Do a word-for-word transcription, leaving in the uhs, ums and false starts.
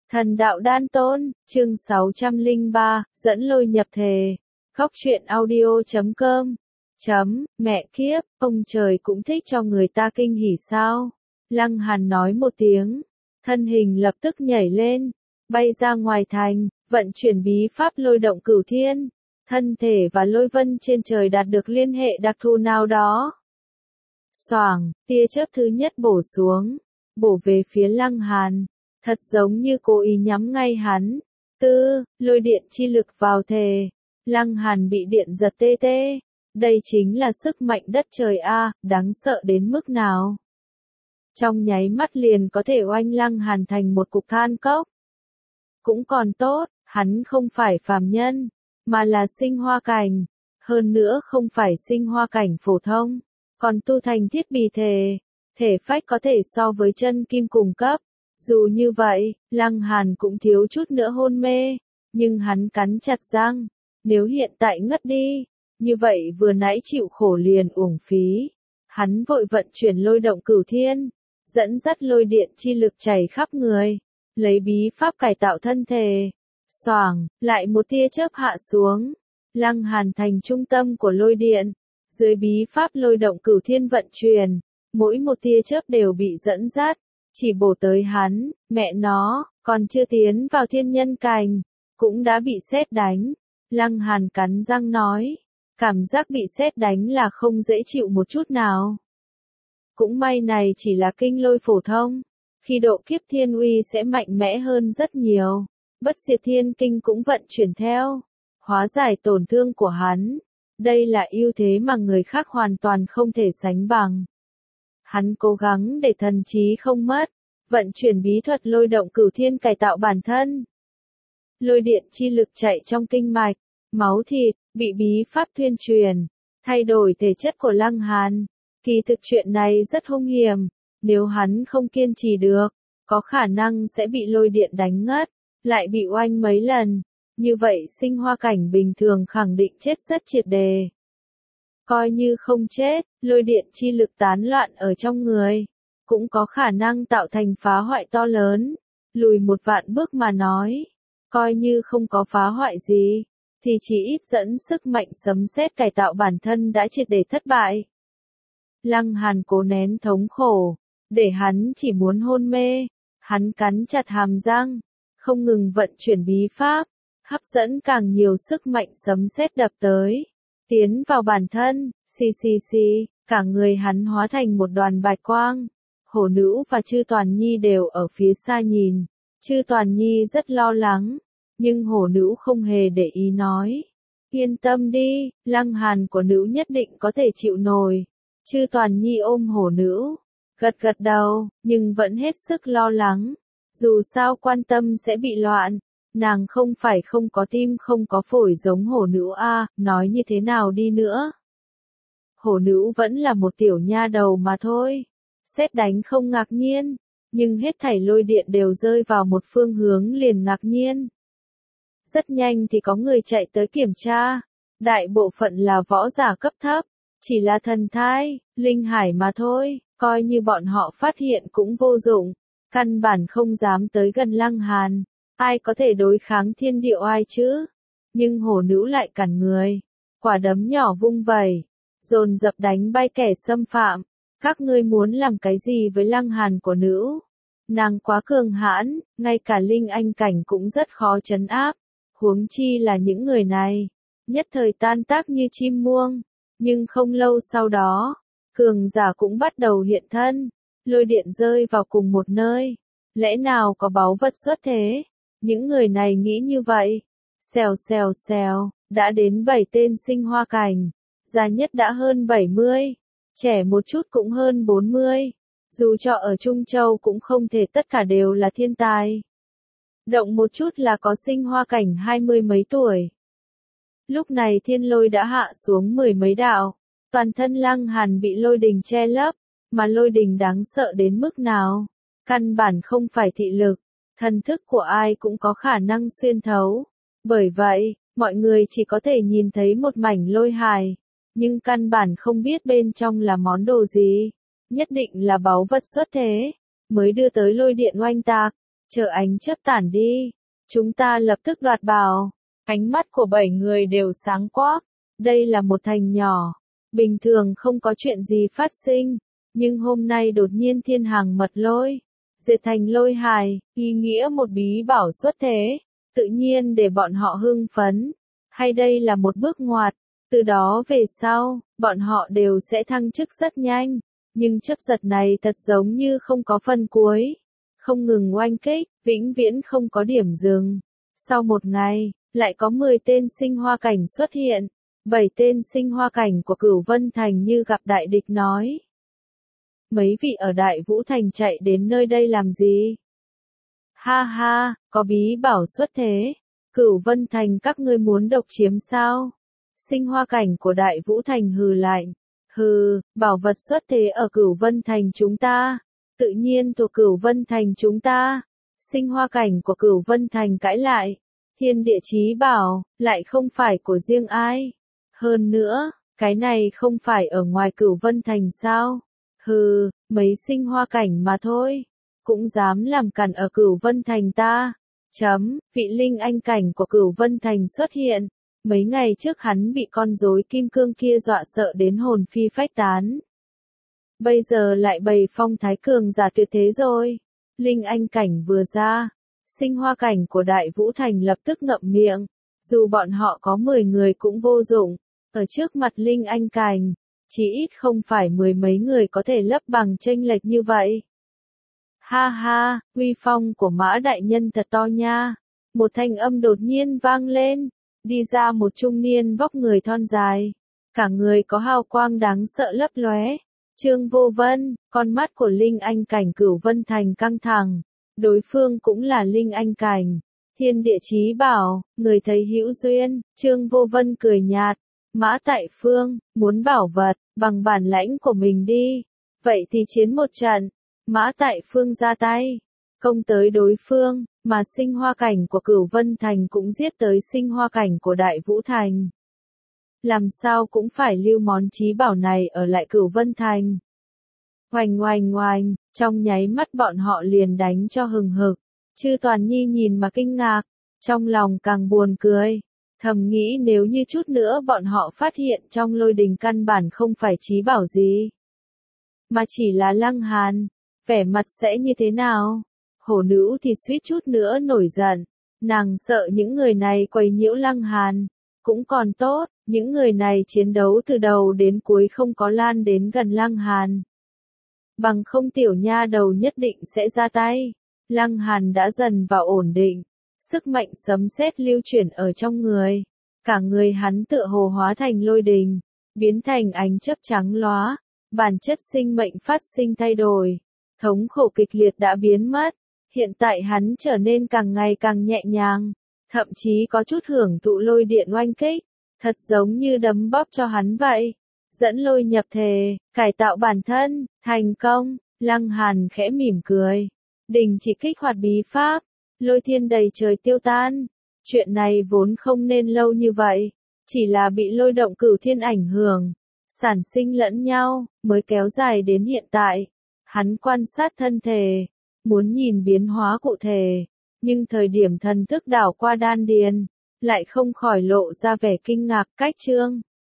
Thần đạo đan tôn, chương sáu trăm lẻ ba, dẫn lôi nhập thể. Khóc chuyện audio chấm com. Chấm, mẹ kiếp, ông trời cũng thích cho người ta kinh hỉ sao? Lăng Hàn nói một tiếng, thân hình lập tức nhảy lên, bay ra ngoài thành, vận chuyển bí pháp lôi động cửu thiên. Thân thể và lôi vân trên trời đạt được liên hệ đặc thù nào đó. Xoảng, tia chớp thứ nhất bổ xuống, bổ về phía Lăng Hàn. Thật giống như cố ý nhắm ngay hắn. Tư, lôi điện chi lực vào thể. Lăng Hàn bị điện giật tê tê. Đây chính là sức mạnh đất trời a, đáng sợ đến mức nào. Trong nháy mắt liền có thể oanh Lăng Hàn thành một cục than cốc. Cũng còn tốt, hắn không phải phàm nhân, mà là sinh hoa cảnh. Hơn nữa không phải sinh hoa cảnh phổ thông, còn tu thành thiết bị thể. Thể phách có thể so với chân kim cùng cấp. Dù như vậy, Lăng Hàn cũng thiếu chút nữa hôn mê, nhưng hắn cắn chặt răng, nếu hiện tại ngất đi, như vậy vừa nãy chịu khổ liền uổng phí. Hắn vội vận chuyển lôi động cửu thiên, dẫn dắt lôi điện chi lực chảy khắp người, lấy bí pháp cải tạo thân thể. Xoảng, lại một tia chớp hạ xuống, Lăng Hàn thành trung tâm của lôi điện, dưới bí pháp lôi động cửu thiên vận chuyển, mỗi một tia chớp đều bị dẫn dắt. Chỉ bổ tới hắn, mẹ nó, còn chưa tiến vào thiên nhân cảnh, cũng đã bị sét đánh. Lăng Hàn cắn răng nói, cảm giác bị sét đánh là không dễ chịu một chút nào. Cũng may này chỉ là kinh lôi phổ thông, khi độ kiếp thiên uy sẽ mạnh mẽ hơn rất nhiều. Bất diệt thiên kinh cũng vận chuyển theo, hóa giải tổn thương của hắn. Đây là ưu thế mà người khác hoàn toàn không thể sánh bằng. Hắn cố gắng để thần trí không mất, vận chuyển bí thuật lôi động cửu thiên cải tạo bản thân. Lôi điện chi lực chạy trong kinh mạch, máu thịt, bị bí pháp tuyên truyền, thay đổi thể chất của Lăng Hàn. Kỳ thực chuyện này rất hung hiểm, nếu hắn không kiên trì được, có khả năng sẽ bị lôi điện đánh ngất, lại bị oanh mấy lần. Như vậy sinh hoa cảnh bình thường khẳng định chết rất triệt đề. Coi như không chết, lôi điện chi lực tán loạn ở trong người, cũng có khả năng tạo thành phá hoại to lớn. Lùi một vạn bước mà nói, coi như không có phá hoại gì, thì chỉ ít dẫn sức mạnh sấm sét cải tạo bản thân đã triệt để thất bại. Lăng Hàn cố nén thống khổ, để hắn chỉ muốn hôn mê. Hắn cắn chặt hàm răng, không ngừng vận chuyển bí pháp, hấp dẫn càng nhiều sức mạnh sấm sét đập tới. Tiến vào bản thân, xì xì xì, cả người hắn hóa thành một đoàn bạch quang. Hổ Nữ và Chư Toàn Nhi đều ở phía xa nhìn. Chư Toàn Nhi rất lo lắng, nhưng Hổ Nữ không hề để ý nói. Yên tâm đi, Lăng Hàn của nữ nhất định có thể chịu nổi. Chư Toàn Nhi ôm Hổ Nữ, gật gật đầu, nhưng vẫn hết sức lo lắng. Dù sao quan tâm sẽ bị loạn. Nàng không phải không có tim không có phổi giống Hổ Nữ a, nói như thế nào đi nữa. Hổ Nữ vẫn là một tiểu nha đầu mà thôi. Sét đánh không ngạc nhiên, nhưng hết thảy lôi điện đều rơi vào một phương hướng liền ngạc nhiên. Rất nhanh thì có người chạy tới kiểm tra. Đại bộ phận là võ giả cấp thấp, chỉ là thần thai, linh hải mà thôi, coi như bọn họ phát hiện cũng vô dụng, căn bản không dám tới gần Lăng Hàn. Ai có thể đối kháng thiên địa oai chứ? Nhưng Hổ Nữ lại cản người, quả đấm nhỏ vung vẩy, dồn dập đánh bay kẻ xâm phạm. Các ngươi muốn làm cái gì với Lăng Hàn của nữ? Nàng quá cường hãn, ngay cả linh anh cảnh cũng rất khó trấn áp. Huống chi là những người này, nhất thời tan tác như chim muông. Nhưng không lâu sau đó, cường giả cũng bắt đầu hiện thân. Lôi điện rơi vào cùng một nơi. Lẽ nào có báu vật xuất thế? Những người này nghĩ như vậy. Xèo xèo xèo, đã đến bảy tên sinh hoa cảnh. Già nhất đã hơn bảy mươi. Trẻ một chút cũng hơn bốn mươi. Dù cho ở Trung Châu cũng không thể tất cả đều là thiên tài. Động một chút là có sinh hoa cảnh hai mươi mấy tuổi. Lúc này thiên lôi đã hạ xuống mười mấy đạo. Toàn thân Lăng Hàn bị lôi đình che lấp. Mà lôi đình đáng sợ đến mức nào? Căn bản không phải thị lực. Thần thức của ai cũng có khả năng xuyên thấu. Bởi vậy, mọi người chỉ có thể nhìn thấy một mảnh lôi hài. Nhưng căn bản không biết bên trong là món đồ gì. Nhất định là báu vật xuất thế, mới đưa tới lôi điện oanh tạc. chờ ánh chớp tản đi, chúng ta lập tức đoạt bảo. Ánh mắt của bảy người đều sáng quắc. Đây là một thành nhỏ. Bình thường không có chuyện gì phát sinh. Nhưng hôm nay đột nhiên thiên hàng mật lôi. Diệt thành lôi hài, ý nghĩa một bí bảo xuất thế. Tự nhiên để bọn họ hưng phấn. Hay đây là một bước ngoặt. Từ đó về sau, bọn họ đều sẽ thăng chức rất nhanh. Nhưng chấp giật này thật giống như không có phần cuối. Không ngừng oanh kích, vĩnh viễn không có điểm dừng. Sau một ngày, lại có mười tên sinh hoa cảnh xuất hiện. bảy tên sinh hoa cảnh của Cửu Vân Thành như gặp đại địch nói. Mấy vị ở Đại Vũ Thành chạy đến nơi đây làm gì? Ha ha, có bí bảo xuất thế. Cửu Vân Thành các ngươi muốn độc chiếm sao? Sinh hoa cảnh của Đại Vũ Thành hừ lạnh. Hừ, bảo vật xuất thế ở Cửu Vân Thành chúng ta. Tự nhiên thuộc Cửu Vân Thành chúng ta. Sinh hoa cảnh của Cửu Vân Thành cãi lại. Thiên địa chí bảo, lại không phải của riêng ai. Hơn nữa, cái này không phải ở ngoài Cửu Vân Thành sao? Hừ, mấy sinh hoa cảnh mà thôi. Cũng dám làm cản ở Cửu Vân Thành ta. Chấm, vị linh anh cảnh của Cửu Vân Thành xuất hiện. Mấy ngày trước hắn bị con rối kim cương kia dọa sợ đến hồn phi phách tán. Bây giờ lại bày phong thái cường giả tuyệt thế rồi. Linh anh cảnh vừa ra. Sinh hoa cảnh của Đại Vũ Thành lập tức ngậm miệng. Dù bọn họ có mười người cũng vô dụng. Ở trước mặt linh anh cảnh, chỉ ít không phải mười mấy người có thể lấp bằng chênh lệch như vậy. Ha ha, uy phong của Mã đại nhân thật to nha. Một thanh âm đột nhiên vang lên. Đi ra một trung niên vóc người thon dài. Cả người có hào quang đáng sợ lấp lóe. Trương Vô Vân, con mắt của linh anh cảnh Cửu Vân Thành căng thẳng. Đối phương cũng là linh anh cảnh. Thiên địa chí bảo, người thấy hữu duyên. Trương Vô Vân cười nhạt. Mã Tại Phương, muốn bảo vật, bằng bản lãnh của mình đi. Vậy thì chiến một trận. Mã Tại Phương ra tay. Công tới đối phương, mà sinh hoa cảnh của Cửu Vân Thành cũng giết tới sinh hoa cảnh của Đại Vũ Thành. Làm sao cũng phải lưu món chí bảo này ở lại Cửu Vân Thành. Oanh oanh oanh, trong nháy mắt bọn họ liền đánh cho hừng hực. Chư Toàn Nhi nhìn mà kinh ngạc, trong lòng càng buồn cười. Thầm nghĩ nếu như chút nữa bọn họ phát hiện trong lôi đình căn bản không phải chí bảo gì. Mà chỉ là Lăng Hàn, vẻ mặt sẽ như thế nào? Hổ nữ thì suýt chút nữa nổi giận. Nàng sợ những người này quấy nhiễu Lăng Hàn. Cũng còn tốt, những người này chiến đấu từ đầu đến cuối không có lan đến gần Lăng Hàn. Bằng không tiểu nha đầu nhất định sẽ ra tay. Lăng Hàn đã dần vào ổn định. Sức mạnh sấm sét lưu chuyển ở trong người. Cả người hắn tựa hồ hóa thành lôi đình. Biến thành ánh chớp trắng lóa. Bản chất sinh mệnh phát sinh thay đổi. Thống khổ kịch liệt đã biến mất. Hiện tại hắn trở nên càng ngày càng nhẹ nhàng. Thậm chí có chút hưởng thụ lôi điện oanh kích. Thật giống như đấm bóp cho hắn vậy. Dẫn lôi nhập thể, cải tạo bản thân, thành công. Lăng Hàn khẽ mỉm cười. Đình chỉ kích hoạt bí pháp. Lôi thiên đầy trời tiêu tan. Chuyện này vốn không nên lâu như vậy. Chỉ là bị lôi động cửu thiên ảnh hưởng. Sản sinh lẫn nhau, mới kéo dài đến hiện tại. Hắn quan sát thân thể. Muốn nhìn biến hóa cụ thể. Nhưng thời điểm thần thức đảo qua đan điền. Lại không khỏi lộ ra vẻ kinh ngạc cách chương.